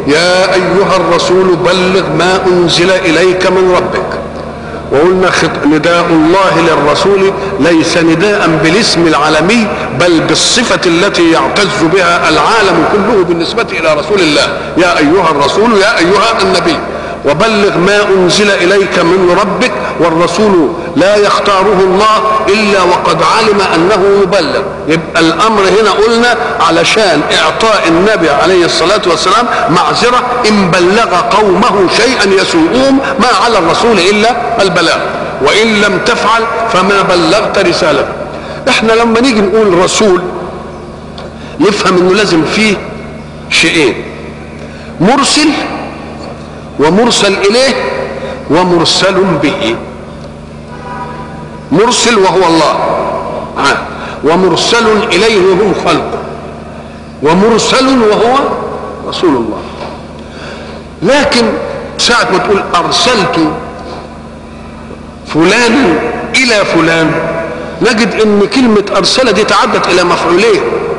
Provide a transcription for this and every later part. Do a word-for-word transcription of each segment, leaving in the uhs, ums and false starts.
يا ايها الرسول بلغ ما انزل اليك من ربك. وقلنا نداء الله للرسول ليس نداء بالاسم العالمي بل بالصفة التي يعتز بها العالم كله بالنسبة إلى رسول الله. يا أيها الرسول، يا أيها النبي، وبلغ ما أنزل إليك من ربك. والرسول لا يختاره الله إلا وقد علم أنه يبلغ. يبقى الأمر هنا قلنا علشان إعطاء النبي عليه الصلاة والسلام معذرة إن بلغ قومه شيئا يسوءهم، ما على الرسول إلا البلاغ، وإن لم تفعل فما بلغت رسالته. احنا لما نيجي نقول رسول نفهم انه لازم فيه شيئين: مرسل ومرسل إليه ومرسل به. مرسل وهو الله آه. ومرسل إليه هم خلقه، ومرسل وهو رسول الله. لكن ساعة ما تقول أرسلت فلانا إلى فلان نجد ان كلمة أرسل دي تعدت إلى مفعولين: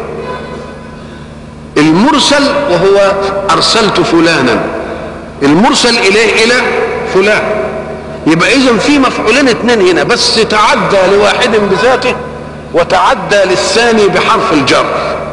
المرسل وهو أرسلت فلانا، المرسل إليه إلى فلان. يبقى إذن في مفعولين اثنين هنا، بس تعدى لواحد بذاته وتعدى للثاني بحرف الجر.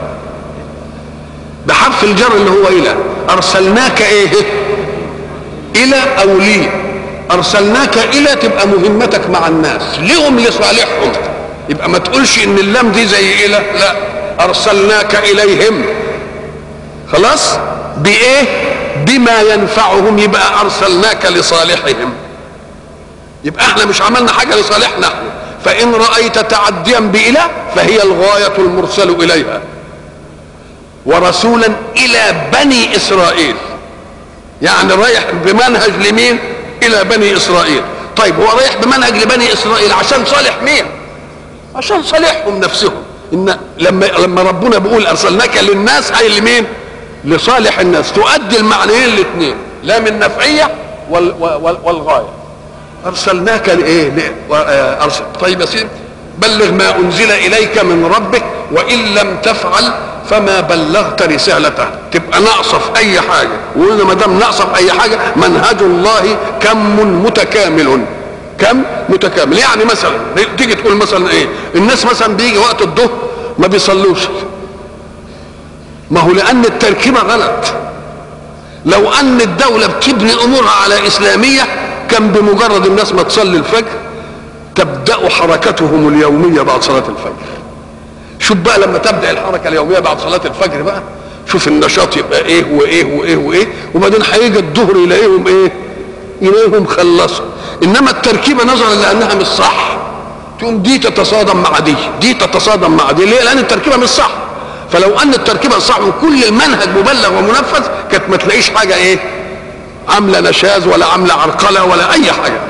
بحرف الجر اللي هو إلى. أرسلناك إيه؟ إلى أو لي. أرسلناك إلى تبقى مهمتك مع الناس، لهم لصالحهم. يبقى ما تقولش إن اللام دي زي إلى، لا، أرسلناك إليهم خلاص بإيه؟ بما ينفعهم. يبقى أرسلناك لصالحهم. يبقى احنا مش عملنا حاجة لصالحنا احنا. فإن رأيت تعديا بإلى فهي الغاية المرسل إليها. ورسولا إلى بني إسرائيل، يعني رايح بمنهج لمين؟ إلى بني إسرائيل. طيب هو رايح بمنهج لبني إسرائيل عشان صالح مين؟ عشان صالحهم نفسهم. إن لما لما ربنا بيقول أرسلناك للناس أي لمين؟ لصالح الناس. تؤدي المعنيين الاثنين، لا من نفعية وال وال والغاية. أرسلناك لإيه؟ أرسل. طيب يا سيدي، بلغ ما أنزل إليك من ربك وإن لم تفعل فما بلغت رسالته. تبقى ناقصة في أي حاجة، وقلنا ما دام ناقصة في أي حاجة منهج الله كم متكامل. كم متكامل. يعني مثلا تيجي تقول مثلا إيه؟ الناس مثلا بيجي وقت الظهر ما بيصلوش، ما هو لأن التركيبة غلط. لو أن الدولة بتبني أمورها على إسلامية كان بمجرد الناس ما تصلي الفجر تبدأ حركتهم اليومية بعد صلاة الفجر. شوف بقى لما تبدأ الحركة اليومية بعد صلاة الفجر بقى، شوف النشاط يبقى ايه وايه وايه وايه، وبعدين هيجي الظهر يلاقيهم ايه؟ يلاقيهم خلصوا. انما التركيبة نظرا لأنها مش صح تقوم دي تتصادم مع دي، دي تتصادم مع دي. ليه؟ لأن التركيبة مش صح. فلو أن التركيبة صح وكل المنهج مبلغ ومنفذ كانت ما تلاقيش حاجة ايه؟ عاملة نشاز ولا عاملة عرقلة ولا أي حاجة.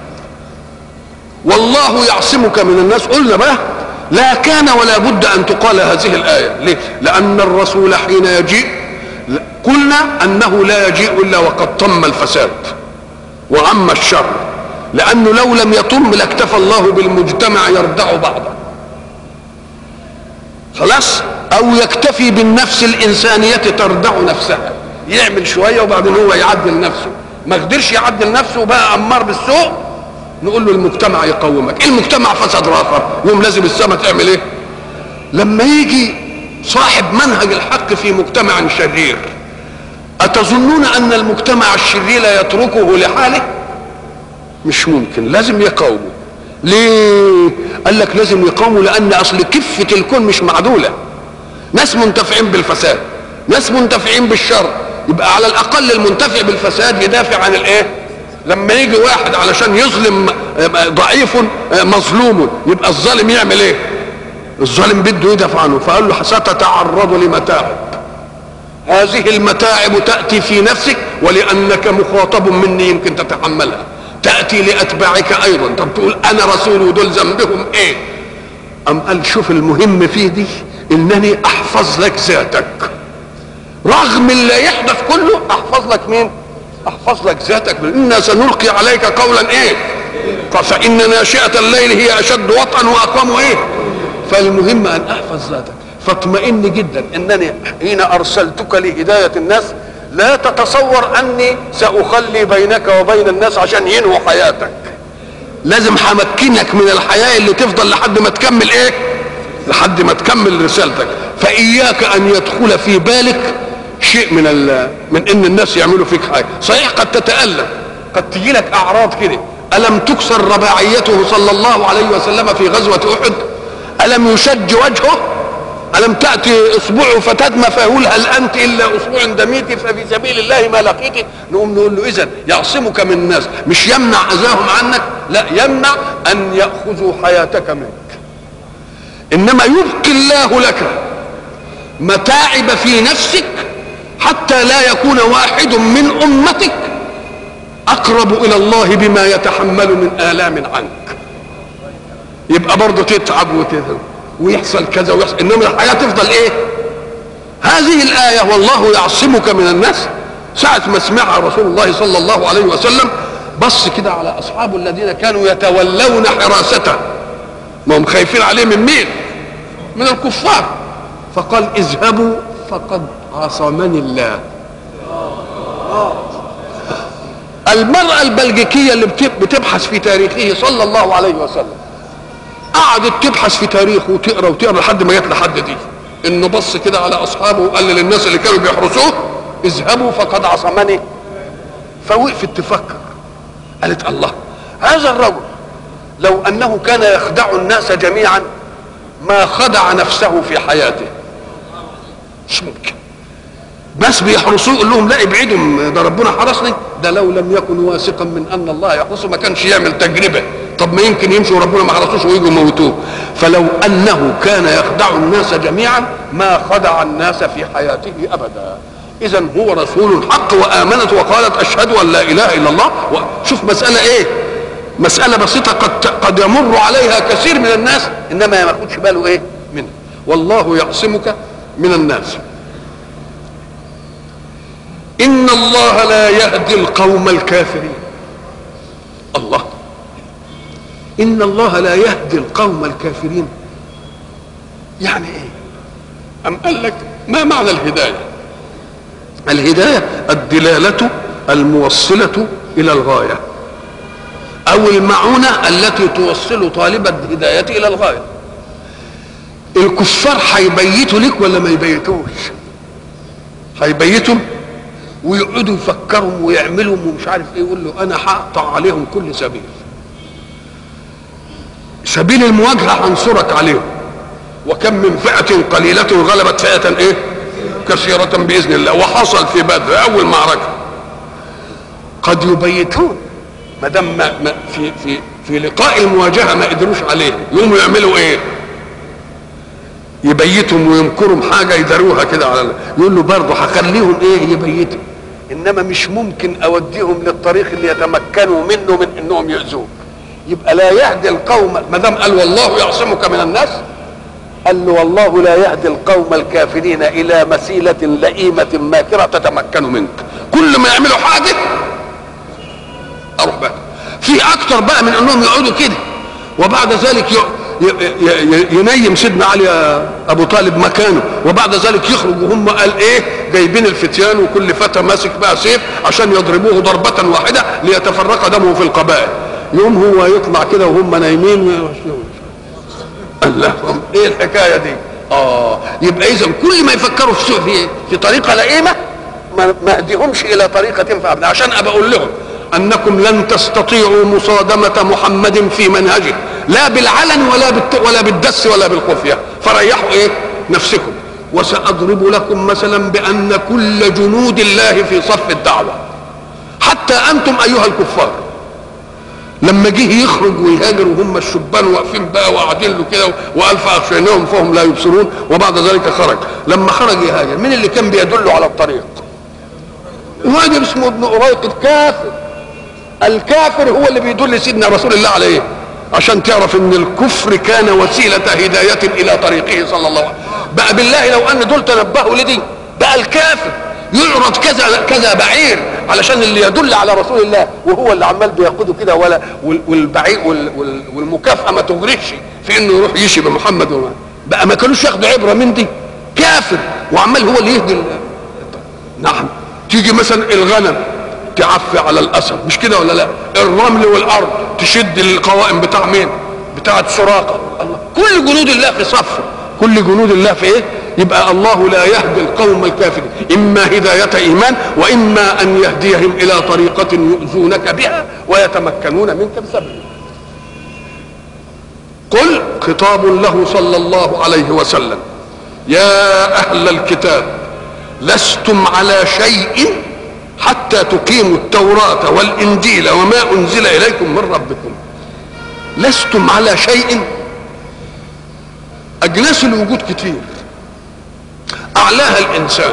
والله يعصمك من الناس. قلنا بقى لا كان ولا بد أن تقال هذه الآية. ليه؟ لأن الرسول حين يجيء قلنا أنه لا يجيء إلا وقد طم الفساد وعم الشر، لأنه لو لم يطم لاكتفى الله بالمجتمع يردع بعضه خلاص، أو يكتفي بالنفس الإنسانية تردع نفسها، يعمل شوية وبعدين هو يعدل نفسه. ما قدرش يعدل نفسه وبقى أمار بالسوء، نقول له المجتمع يقومك. المجتمع فسد رافر، يوم لازم السماء تعمل ايه؟ لما يجي صاحب منهج الحق في مجتمع شرير، أتظنون أن المجتمع الشرير لا يتركه لحاله؟ مش ممكن، لازم يقاومه. ليه؟ قال لك لازم يقاومه لأن أصل كفة الكون مش معدولة. ناس منتفعين بالفساد، ناس منتفعين بالشر. يبقى على الأقل المنتفع بالفساد يدافع عن الايه؟ لما يجي واحد علشان يظلم ضعيف مظلوم، يبقى الظالم يعمل ايه؟ الظالم بده يدافع عنه. فقال له ستتعرض لمتاعب، هذه المتاعب تأتي في نفسك ولأنك مخاطب مني يمكن تتحملها، تأتي لأتباعك أيضا. طب تقول أنا رسول ودول ذنبهم إيه؟ أم قال شوف المهم فيه دي إنني أحفظ لك ذاتك، رغم اللي يحدث كله أحفظ لك مين؟ أحفظ لك ذاتك. إنا سنلقي عليك قولا إيه؟ فإن ناشئة الليل هي أشد وطئا وأقوم إيه؟ فالمهم أن أحفظ ذاتك. فاطمئن جدا إنني حين أرسلتك لهداية الناس لا تتصور اني ساخلي بينك وبين الناس عشان ينهوا حياتك، لازم همكنك من الحياة اللي تفضل لحد ما تكمل ايه، لحد ما تكمل رسالتك. فاياك ان يدخل في بالك شيء من من ان الناس يعملوا فيك حاجه. صحيح قد تتألم، قد تجي لك اعراض كده. الم تكسر رباعيته صلى الله عليه وسلم في غزوه احد؟ الم يشج وجهه؟ الم تاتي اصبعه فتدمى فيقول هل انت الا اصبع دميت ففي سبيل الله ما لقيت؟ نقوم نقول له اذا يعصمك من الناس، مش يمنع اذاهم عنك، لا، يمنع ان ياخذوا حياتك منك. انما يبقي الله لك متاعب في نفسك حتى لا يكون واحد من امتك اقرب الى الله بما يتحمل من الام عنك. يبقى برضه تتعب وتذهب ويحصل كذا ويحصل، انما الحياه تفضل ايه؟ هذه الايه والله يعصمك من الناس، ساعه ما سمعها رسول الله صلى الله عليه وسلم بص كده على اصحابه الذين كانوا يتولون حراسته، ما هم خايفين عليه من مين؟ من الكفار. فقال اذهبوا فقد عصمني الله. المرأة البلجيكية اللي بتبحث في تاريخه صلى الله عليه وسلم قعدت تبحث في تاريخه وتقرا وتقرا لحد ما جت لحد دي، انه بص كده على اصحابه وقال للناس اللي كانوا بيحرسوه اذهبوا فقد عصمني. فوقفت تفكر، قالت الله، هذا الرجل لو انه كان يخدع الناس جميعا ما خدع نفسه في حياته. مش ممكن ناس بيحرسوه يقول لهم لا ابعدوا ده ربنا حرسني، ده لو لم يكن واثقا من ان الله يحرسه ما كانش يعمل تجربه. طب ما يمكن يمشوا وربنا ما حرسوش ويجوا يموتوه. فلو انه كان يخدع الناس جميعا ما خدع الناس في حياته ابدا. اذا هو رسول حق، وامنت وقالت اشهد ان لا اله الا الله. شوف مساله ايه، مساله بسيطه قد قد يمر عليها كثير من الناس انما ما ياخدش باله ايه منها. والله يعصمك من الناس. ان الله لا يهدي القوم الكافرين. الله، ان الله لا يهدي القوم الكافرين يعني ايه؟ ام قال لك ما معنى الهدايه؟ الهدايه الدلاله الموصله الى الغايه، او المعونه التي توصل طالب الهدايه الى الغايه. الكفار هيبيتوا لك ولا ما يبيتوش؟ هيبيتوا ويقعدوا يفكروا ويعملوا ومش عارف ايه، يقول له انا هقطع عليهم كل سبيل، سبيل المواجهه هنصرك عليهم. وكم من فئه قليله غلبت فئه ايه كثيره باذن الله. وحصل في بدر اول معركه قد يبيتون ما دام في في في لقاء المواجهه ما قدروش عليه، يقوموا يعملوا ايه؟ يبيتهم ويمكرهم حاجه يداروها كده على، يقول له برضه هخليهم ايه يبيتوا، انما مش ممكن اوديهم للطريق اللي يتمكنوا منه من انهم يؤذوك. يبقى لا يهدي القوم، ما دام قال والله يعصمك من الناس، قال له والله لا يهدي القوم الكافرين الى مسيله لئيمه ماكره تتمكن منك. كل ما يعملوا حاجه اروح بقى في اكتر بقى من انهم يقعدوا كده وبعد ذلك ينيم سيدنا علي ابو طالب مكانه، وبعد ذلك يخرج وهم قال ايه جايبين الفتيان وكل فتى ماسك بقى سيف عشان يضربوه ضربه واحده ليتفرق دمه في القبائل. يوم هو يطلع كده وهم نايمين. الله، ايه الحكايه دي؟ اه يبقى اذا كل ما يفكروا في في, في طريقه لئيمه ما اهديهمش الى طريقه تنفع، عشان ابقى اقول لهم انكم لن تستطيعوا مصادمه محمد في منهجه لا بالعلن ولا بالت... ولا بالدس ولا بالخفيه، فريحوا ايه نفسكم. وساضرب لكم مثلا بان كل جنود الله في صف الدعوه، حتى انتم ايها الكفار لما جه يخرج ويهاجر وهم الشبان واقفين بقى وقاعدين له كده وقال فاغشيناهم فهم لا يبصرون، وبعد ذلك خرج. لما خرج يهاجر مين اللي كان بيدله على الطريق؟ واحد اسمه ابن أريق الكافر. الكافر هو اللي بيدل سيدنا رسول الله عليه، عشان تعرف ان الكفر كان وسيله هدايه الى طريقه صلى الله عليه وسلم. بقى بالله لو ان دول تنبهوا لدي، بقى الكافر يعرض كذا كذا بعير علشان اللي يدل على رسول الله وهو اللي عمال بيقوده كده، ولا والبعير والمكافاه ما تغرقش في انه يروح يشي بمحمد وما. بقى ما كانوش ياخدوا عبره من دي. كافر وعمال هو اللي يهدي. نعم، تيجي مثلا الغنم تعفي على الاسد، مش كده ولا لا؟ الرمل والارض تشد القوائم بتاع مين؟ بتاعه سراقه. الله، كل جنود الله في صف، كل جنود الله في ايه؟ يبقى الله لا يهدي القوم الكافرين اما هدايه ايمان واما ان يهديهم الى طريقه يؤذونك بها ويتمكنون منك بسببها. قل خطاب له صلى الله عليه وسلم: يا اهل الكتاب لستم على شيء حتى تقيموا التوراة والإنجيل وما أنزل إليكم من ربكم. لستم على شيء، أجناس الوجود كتير، أعلاها الإنسان،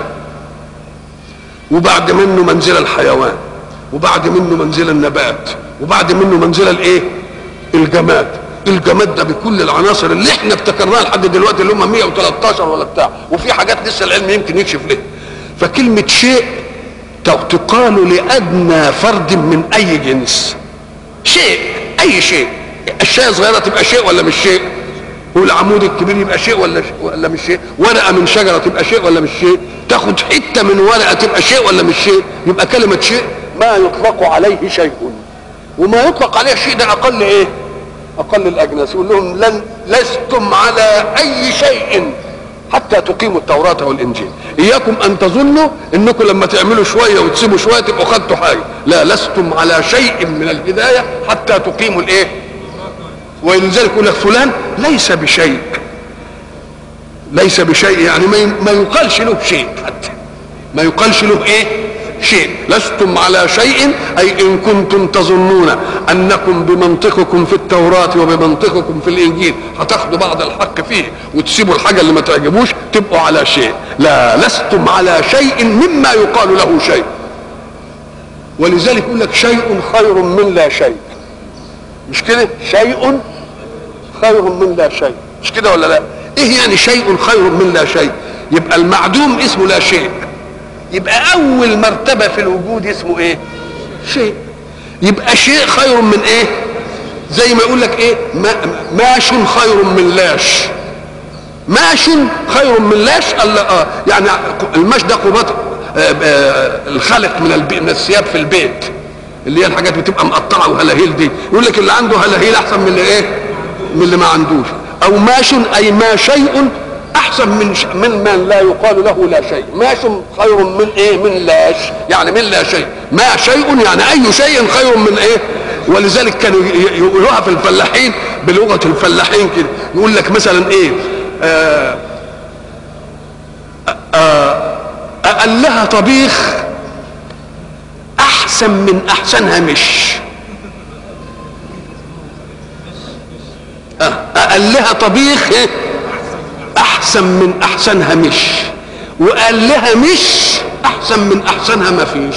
وبعد منه منزل الحيوان، وبعد منه منزل النبات، وبعد منه منزل الإيه؟ الجماد. الجماد ده بكل العناصر اللي احنا ابتكرناها لحد دلوقتي اللي هم مية وتلتاشر ولا بتاع، وفي حاجات لسه العلم يمكن يكشف ليه. فكلمة شيء تقال لأدنى فرد من أي جنس. شيء، أي شيء. الشيء الصغيرة تبقى شيء ولا مش شيء؟ والعمود الكبير يبقى شيء ولا ولا مش شيء؟ ورقة من شجرة تبقى شيء ولا مش شيء؟ تاخد حتة من ورقة تبقى شيء ولا مش شيء؟ يبقى كلمة شيء ما يطلق عليه شيء، وما يطلق عليه شيء ده أقل إيه؟ أقل الأجناس. يقول لهم لن لستم على أي شيء حتى تقيموا التوراة والإنجيل. إياكم أن تظنوا إنكم لما تعملوا شوية وتسيبوا شوية تبقوا خدتوا حاجة. لا، لستم على شيء من الهداية حتى تقيموا الإيه؟ ولذلك يقول لك فلان ليس بشيء. ليس بشيء يعني ما يقالش له شيء، حتى ما يقالش له إيه؟ شيء. لستم على شيء أي إن كنتم تظنون أنكم بمنطقكم في التوراة وبمنطقكم في الإنجيل هتاخدوا بعض الحق فيه وتسيبوا الحاجة اللي ما تعجبوش تبقوا على شيء. لا، لستم على شيء مما يقال له شيء. ولذلك يقول لك شيء خير من لا شيء، مش كده؟ شيء خير من لا شيء، مش كده ولا لا؟ إيه يعني شيء خير من لا شيء؟ يبقى المعدوم اسمه لا شيء، يبقى اول مرتبه في الوجود اسمه ايه؟ شيء. يبقى شيء خير من ايه؟ زي ما يقول لك ايه؟ ما ماش خير من لاش. ماش خير من لاش. الله، اه يعني الماش ده قباط آه آه الخلق من البي من الثياب في البيت، اللي هي الحاجات بتبقى مقطعه وهلاهيل دي. يقول لك اللي عنده هلاهيل احسن من اللي ايه؟ من اللي ما عندوش. او ماش اي ما شيء احسن من ش... من من لا يقال له لا شيء. ماش خير من ايه؟ من لاش، يعني من لا شيء. ما شيء يعني اي شيء خير من ايه؟ ولذلك كانوا يقولوها في الفلاحين بلغه الفلاحين كده، يقول لك مثلا ايه؟ آه آه اقلها طبيخ احسن من احسنها مش. آه اقلها طبيخ إيه؟ احسن من احسنها مش، وقال لها مش احسن من احسنها ما فيش.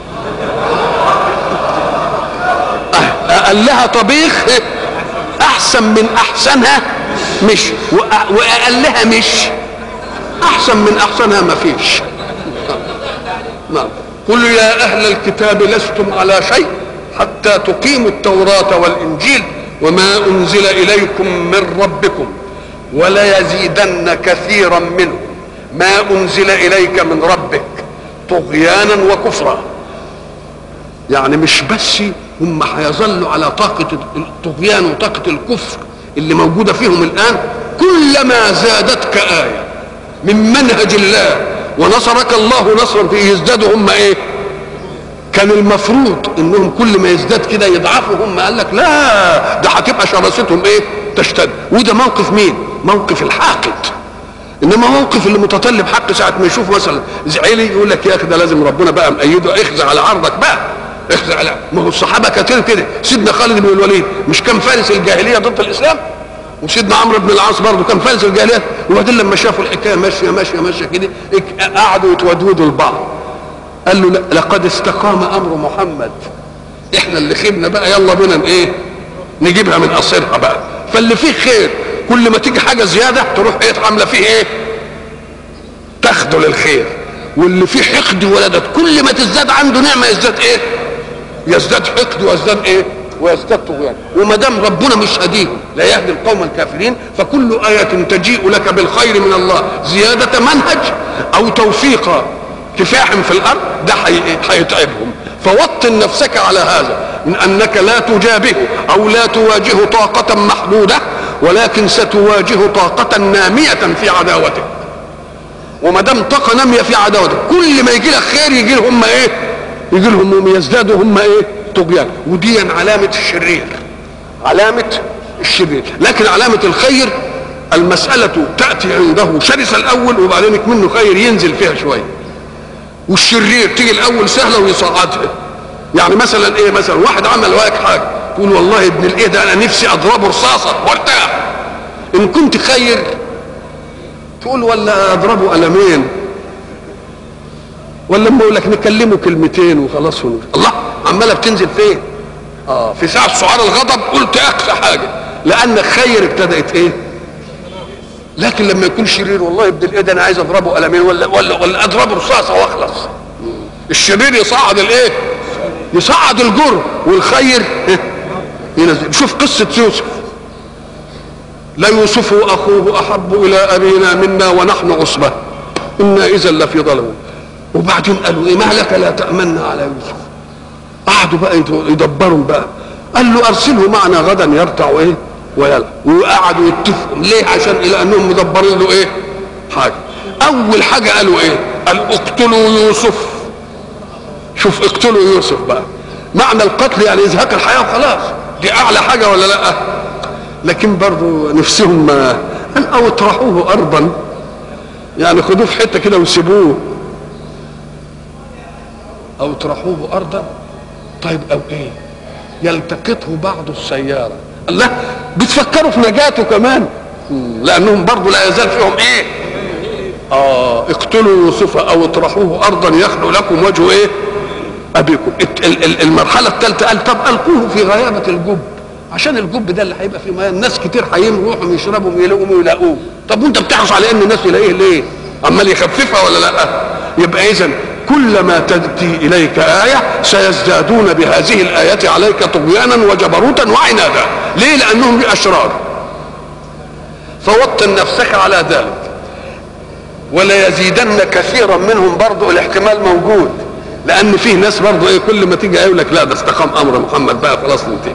قال لها طبيخ احسن من احسنها مش، وقال لها مش احسن من احسنها ما فيش. نعم. قل يا اهل الكتاب لستم على شيء حتى تقيموا التوراة والانجيل وما انزل اليكم من ربكم وليزيدن كثيرا منه ما انزل اليك من ربك طغيانا وكفرا. يعني مش بس هم هيظلوا على طاقة الطغيان وطاقة الكفر اللي موجودة فيهم الآن، كلما زادتك آية من منهج الله ونصرك الله نصرا فيه يزدادوا هم ايه؟ كان المفروض انهم كل ما يزداد كده يضعفوا هم. قال لك لا، ده هتبقى شراستهم ايه؟ تشتد. وده موقف مين؟ موقف الحاقد. انما موقف اللي متطلب حق ساعه ما يشوف مثلا زعيلي يقول لك يا اخي ده لازم ربنا بقى مأيده، اخزع على عرضك بقى، اخزع على. ما هو الصحابه كتير كده. سيدنا خالد بن الوليد مش كان فارس الجاهليه ضد الاسلام؟ وسيدنا عمرو بن العاص برضه كان فارس الجاهليه. وبعدين لما شافوا الحكايه ماشيه ماشيه ماشيه كده قعدوا يتودودوا لبعض. قال له لقد استقام امر محمد، احنا اللي خيبنا بقى، يلا بينا ايه؟ نجيبها من قصرها بقى. فاللي فيه خير كل ما تيجي حاجه زياده تروح ايه؟ عامله فيه ايه؟ تاخده للخير. واللي فيه حقد ولدت كل ما تزداد عنده نعمه يزداد ايه؟ يزداد حقد ويزداد ايه؟ ويزداد طغيان. وما دام ربنا مش هديهم لا يهدي القوم الكافرين، فكل آية تجيء لك بالخير من الله زيادة منهج أو توفيق تفاحم في الارض ده هيتعبهم. فوطن نفسك على هذا، من انك لا تجابه او لا تواجه طاقة محدودة، ولكن ستواجه طاقة نامية في عداوتك. وما دام طاقة نامية في عداوتك، كل ما يجي لك خير يجي لهم ايه؟ يجي لهم يزدادوا هم ايه؟ طغيان. ودي علامة الشرير، علامة الشرير. لكن علامة الخير المسألة تأتي عنده شرسة الأول وبعدين منه خير ينزل فيها شوية، والشرير تيجي الأول سهلة ويصعدها. يعني مثلا إيه؟ مثلا واحد عمل واك حاجة تقول والله ابن الإيه ده أنا نفسي أضربه رصاصة وارتاح. إن كنت خير تقول ولا أضربه قلمين، ولا أما أقول لك نكلمه كلمتين وخلاص. الله عمالة بتنزل فين؟ آه في ساعة سعار الغضب قلت أقصى حاجة، لأن خير ابتدأت إيه؟ لكن لما يكون شرير والله ابن الايه ده انا عايز اضربه قلمين ولا ولا ولا اضربه رصاصه واخلص. الشرير يصعد الايه؟ يصعد الجر، والخير ينزل. شوف قصه يوسف، لا يوسف واخوه احب الى ابينا منا ونحن عصبه انا اذا لفي ضلال. وبعدين قالوا ايه؟ ما لك لا تامنا على يوسف. قعدوا بقى يدبروا بقى، قال له ارسله معنا غدا يرتع ايه ويلا. وقعدوا يتفقوا ليه؟ عشان الى انهم مدبرين له ايه؟ حاجه. اول حاجه قالوا ايه؟ قال اقتلوا يوسف. شوف اقتلوا يوسف بقى، معنى القتل يعني ازهاق الحياه وخلاص، دي اعلى حاجه ولا لا؟ لكن برضه نفسهم ما قال او اطرحوه ارضا، يعني خدوه في حته كده وسيبوه. او اطرحوه ارضا، طيب او ايه؟ يلتقطه بعض السياره. الله بتفكروا في نجاته كمان، لانهم برضه لا يزال فيهم ايه؟ اه اقتلوا يوسف او اطرحوه ارضا يخلو لكم وجه ايه؟ ابيكم. المرحله الثالثه قال طب القوه في غيابه الجب، عشان الجب ده اللي هيبقى فيه ميه، الناس كتير هيروحوا يشربوا ويلاقوه ويلاقوه. طب وانت بتحرص على ان الناس يلاقيه ليه؟ عمال يخففها ولا لا؟ يبقى اذا كلما تأتي إليك آية سيزدادون بهذه الآيات عليك طغيانا وجبروتا وعنادا. ليه؟ لأنهم أشرار. فوطن نفسك على ذلك. ولا يزيدن كثيرا منهم، برضو الاحتمال موجود، لأن فيه ناس برضو إيه كل ما تيجي يقول لك لا ده استقام أمر محمد بقى خلاص ننتهي.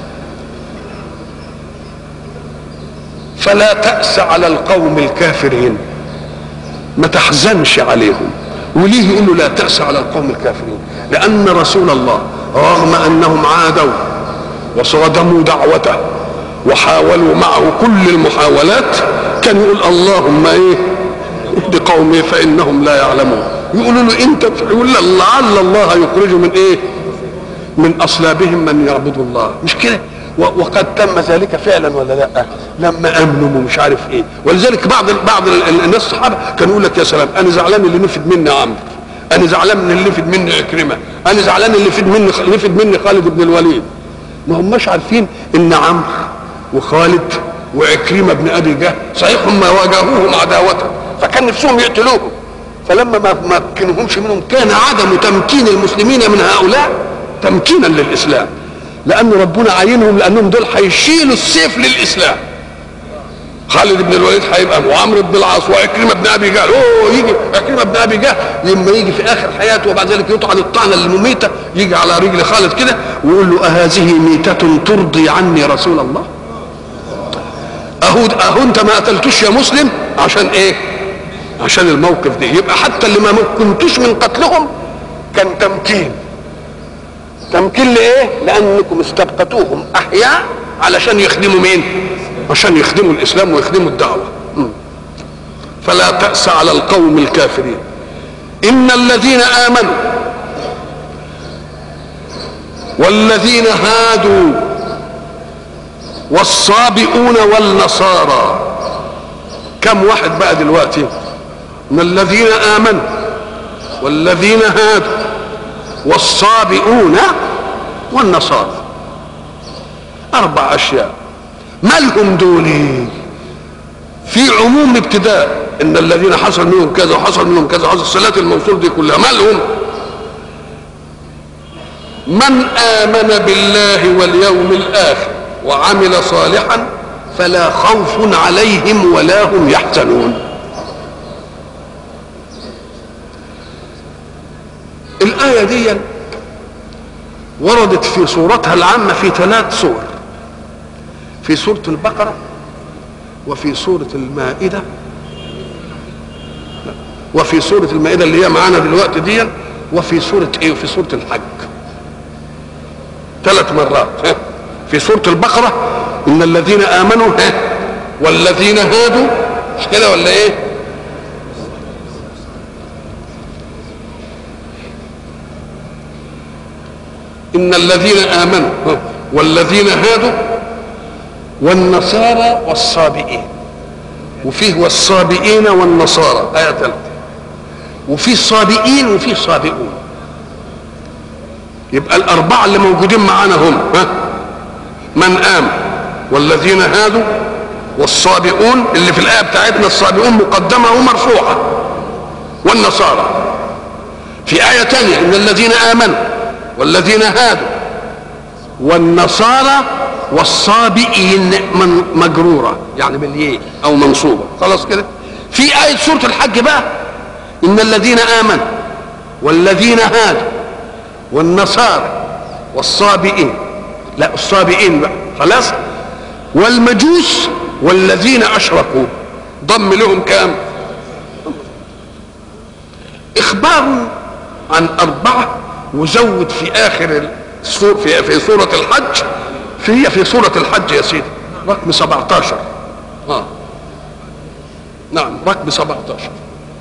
فلا تأس على القوم الكافرين، ما تحزنش عليهم. وليه يقول له لا تأس على القوم الكافرين؟ لأن رسول الله رغم أنهم عادوا وصادموا دعوته وحاولوا معه كل المحاولات كان يقول اللهم ايه اهد قومي فإنهم لا يعلمون. يقولوا له انت يقول لعل الله يخرج من ايه؟ من أصلابهم من يعبد الله. مش كده؟ وقد تم ذلك فعلا ولا لا؟ لما امنوا ومش عارف ايه. ولذلك بعض بعض الناس الصحابه كانوا يقول لك يا سلام انا زعلان اللي نفد مني عمرو، انا زعلان من اللي نفد مني عكرمه، انا زعلان اللي نفد مني نفد مني خالد بن الوليد. ما هماش عارفين ان عمرو وخالد وعكرمه بن ابي جهل صحيح هم واجهوهم عداوه فكان نفسهم يقتلوهم، فلما ما مكنهمش منهم كان عدم تمكين المسلمين من هؤلاء تمكينا للاسلام، لأن ربنا عينهم لأنهم دول هيشيلوا السيف للإسلام. خالد بن الوليد هيبقى وعمرو بن العاص وعكرمة بن أبي جهل. أوه يجي عكرمة بن أبي جهل لما يجي في آخر حياته وبعد ذلك يطعن الطعنة المميتة يجي على رجل خالد كده ويقول له أهذه ميتة ترضي عني رسول الله؟ أهو أهو أنت ما قتلتوش يا مسلم عشان إيه؟ عشان الموقف ده. يبقى حتى اللي ما كنتوش من قتلهم كان تمكين. تمكين لايه؟ لانكم استبقتوهم احياء علشان يخدموا مين؟ عشان يخدموا الاسلام ويخدموا الدعوه. فلا تأس على القوم الكافرين. ان الذين امنوا والذين هادوا والصابئون والنصارى، كم واحد بقى دلوقتي؟ ان الذين امنوا والذين هادوا والصابئون والنصارى، اربع اشياء. مالهم دول؟ في عموم ابتداء ان الذين حصل منهم كذا وحصل منهم كذا، حصل صلات الموصول دي كلها. مالهم؟ من آمن بالله واليوم الآخر وعمل صالحا فلا خوف عليهم ولا هم يحزنون. الآية دي وردت في صورتها العامة في ثلاث صور، في سورة البقرة وفي سورة المائدة وفي سورة المائدة اللي هي معانا دلوقتي دي، وفي سورة ايه؟ وفي سورة الحج ثلاث مرات. في سورة البقرة إن الذين آمنوا والذين هادوا، مش كده ولا ايه؟ إن الذين آمنوا والذين هادوا والنصارى والصابئين، وفيه والصابئين والنصارى آية ثالثة، وفيه صابئين وفيه صابئون. يبقى الأربعة اللي موجودين معانا هم ها من آمن والذين هادوا والصابئون، اللي في الآية بتاعتنا الصابئون مقدمة ومرفوعة، والنصارى. في آية تانية إن الذين آمنوا والذين هادوا والنصارى والصابئين من مجرورة يعني بالياء أو منصوبة، خلاص كده. في آية سورة الحج بقى إن الذين آمنوا والذين هادوا والنصارى والصابئين، لا الصابئين بقى خلاص، والمجوس والذين أشركوا، ضم لهم كام؟ إخبار عن أربعة، وزود في آخر السور في في سورة الحج، في في سورة الحج يا سيدي رقم سبعتاشر. اه نعم رقم سبعتاشر.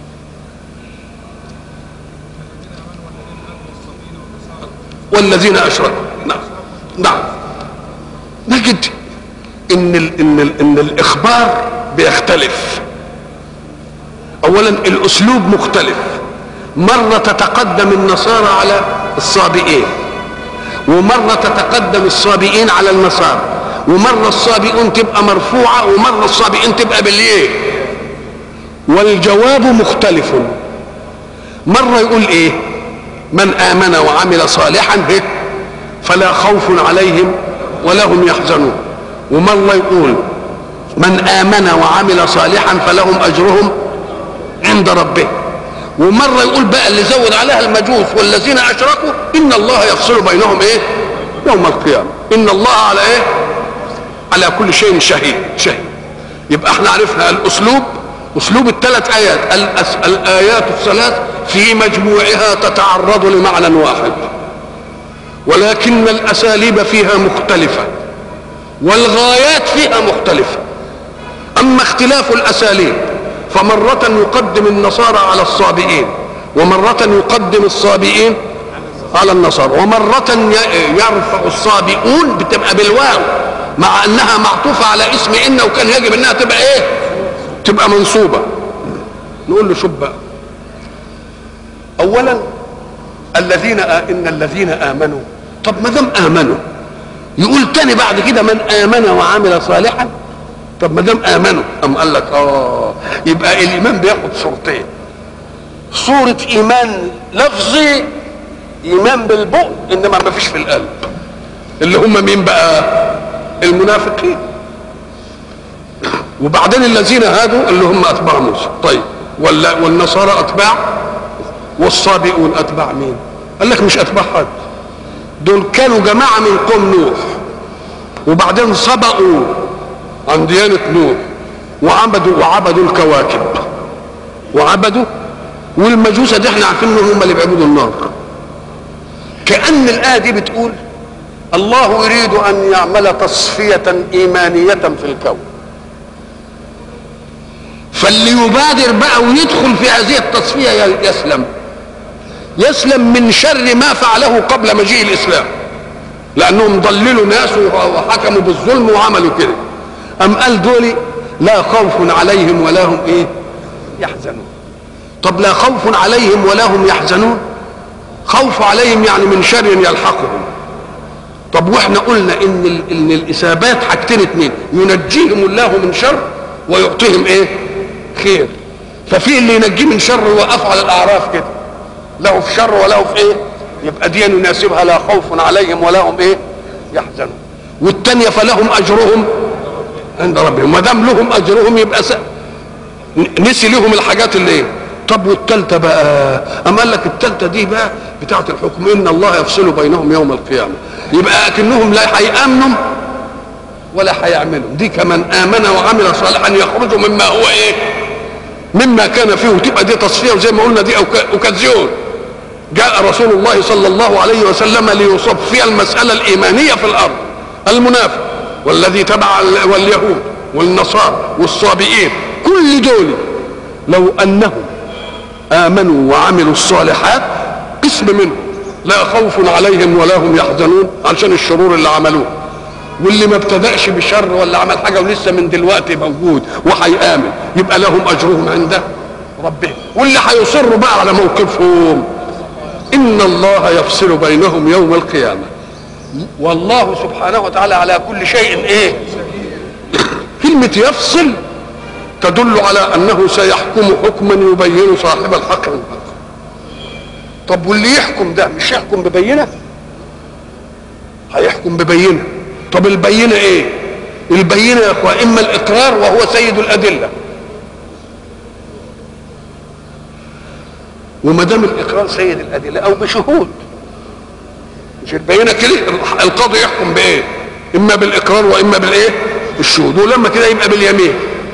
والذين أشركوا، نعم نعم. نجد إن ال إن ال إن الإخبار بيختلف. أولا الأسلوب مختلف، مرة تتقدم النصارى على الصابئين، ومرة تتقدم الصابئين على النصارى، ومرة الصابئون تبقى مرفوعة ومرة الصابئين تبقى بالياء، والجواب مختلف. مرة يقول ايه؟ من آمن وعمل صالحا فلا خوف عليهم ولا هم يحزنون، ومرة يقول من آمن وعمل صالحا فلهم أجرهم عند ربهم، ومرة يقول بقى اللي زود عليها المجوس والذين أشركوا إن الله يفصل بينهم إيه؟ يوم القيامة، إن الله على إيه؟ على كل شيء شهيد شهيد. يبقى احنا عرفنا الأسلوب، أسلوب الثلاث آيات، الآيات الثلاث في مجموعها تتعرض لمعنى واحد، ولكن الأساليب فيها مختلفة والغايات فيها مختلفة. أما اختلاف الأساليب فمرة يقدم النصارى على الصابئين، ومرة يقدم الصابئين على النصارى، ومرة يرفع الصابئون بتبقى بالواو مع أنها معطوفة على اسم إن، وكان يجب أنها تبقى إيه؟ تبقى منصوبة. نقول له شوف بقى، أولا الذين آ... إن الذين آمنوا، طب ما دام آمنوا يقول تاني بعد كده من آمن وعمل صالحا، طب ما دام آمنوا أم قال لك آه يبقى الإيمان بياخد صورتين، صورة إيمان لفظي إيمان بالبؤ إنما ما فيش في القلب، اللي هم مين بقى؟ المنافقين. وبعدين الذين هادوا اللي هم أتباع موسى، طيب ولا والنصارى أتباع، والصابئون أتباع مين؟ قال لك مش أتباع حد، دول كانوا جماعة من قوم نوح وبعدين سبقوا عن ديانة نوح وعبدوا وعبدوا الكواكب وعبدوا، والمجوسة دي احنا عارفين انهم هم اللي بيعبدوا النار. كأن الآية دي بتقول الله يريد أن يعمل تصفية إيمانية في الكون، فاللي يبادر بقى ويدخل في هذه التصفية يسلم يسلم من شر ما فعله قبل مجيء الإسلام، لأنهم ضللوا ناس وحكموا بالظلم وعملوا كده. أم قال دول لا خوف عليهم ولا هم إيه؟ يحزنون. طب لا خوف عليهم ولا هم يحزنون، خوف عليهم يعني من شر يلحقهم. طب واحنا قلنا ان ان الاثابات حاجتين اتنين، ينجيهم الله من شر ويعطيهم ايه؟ خير. ففي اللي ينجيه من شر ويوقف على الاعراف كده، له في شر وله في ايه؟ يبقى دي يناسبها لا خوف عليهم ولا هم ايه؟ يحزنون. والثانيه فلهم اجرهم عند ربهم، ما دام لهم اجرهم يبقى س... نسي لهم الحاجات اللي ايه؟ طب والتالتة بقى؟ أما قال لك التالتة دي بقى بتاعة الحكم، إن الله يفصل بينهم يوم القيامة. يبقى أكنهم لا هيأمنوا ولا هيعملوا. دي كمان آمن وعمل صالحا يخرجوا مما هو إيه؟ مما كان فيه. وتبقى دي تصفية، وزي ما قلنا دي أوكازيون. جاء رسول الله صلى الله عليه وسلم ليصفي المسألة الإيمانية في الأرض. المنافق والذي تبع واليهود والنصارى والصابئين، كل دول لو أنهم آمنوا وعملوا الصالحات قسم منهم لا خوف عليهم ولا هم يحزنون عشان الشرور اللي عملوه. واللي ما ابتدأش بشر ولا عمل حاجة ولسه من دلوقتي موجود وهيآمن يبقى لهم أجرهم عند ربهم. واللي هيصروا بقى على موقفهم إن الله يفصل بينهم يوم القيامة. والله سبحانه وتعالى على كل شيء إيه؟ كلمة يفصل تدل على أنه سيحكم حكما يبين صاحب الحق من الحق. طب واللي يحكم ده مش يحكم ببينة؟ هيحكم ببينة. طب البينة ايه؟ البينة يا اخوة اما الاقرار وهو سيد الادلة، وما دام الاقرار سيد الادلة او بشهود. مش البينة كده القاضي يحكم بايه؟ اما بالاقرار واما بالايه؟ بالشهود. ولما كده يبقى باليمين.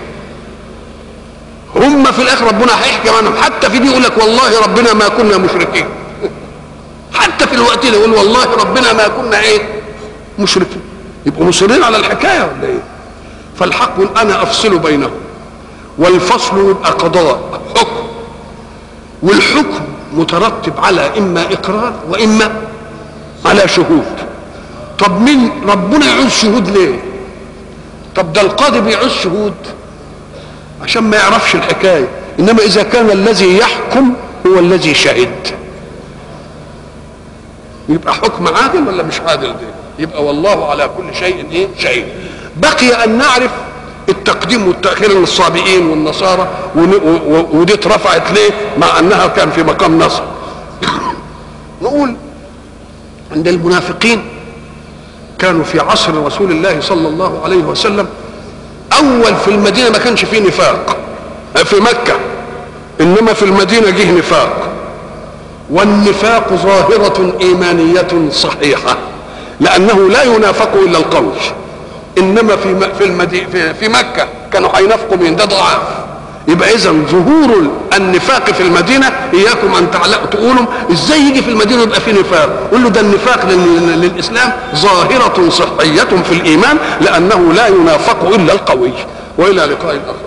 هم في الاخر ربنا هيحكي عنهم. حتى في دي يقول لك والله ربنا ما كنا مشركين. حتى في الوقت ده يقول والله ربنا ما كنا ايه؟ مشركين. يبقوا مصرين على الحكايه ولا ايه؟ فالحق يقول انا افصل بينهم. والفصل يبقى قضاء حكم، والحكم مترتب على اما اقرار واما على شهود. طب مين ربنا يعوز شهود ليه؟ طب ده القاضي بيعوز شهود عشان ما يعرفش الحكايه. انما اذا كان الذي يحكم هو الذي شهد يبقى حكم عادل ولا مش عادل؟ ده يبقى والله على كل شيء ايه؟ شهيد. بقي ان نعرف التقديم والتاخير للصابئين والنصارى، ودي اترفعت ليه مع انها كان في مقام نصر. نقول عند المنافقين كانوا في عصر رسول الله صلى الله عليه وسلم اول في المدينه ما كانش فيه نفاق في مكه، انما في المدينه جه نفاق. والنفاق ظاهره ايمانيه صحيحه لانه لا ينافق الا القول. انما في في المدينه في, في مكه كانوا هينافقوا مين؟ ده ضعاف. يبقى اذا ظهور النفاق في المدينه اياكم ان تعلقوا تقولوا ازاي يجي في المدينه يبقى في نفاق. قول له ده النفاق للاسلام ظاهره صحيه في الايمان لانه لا ينافق الا القوي. والى لقاء اخر.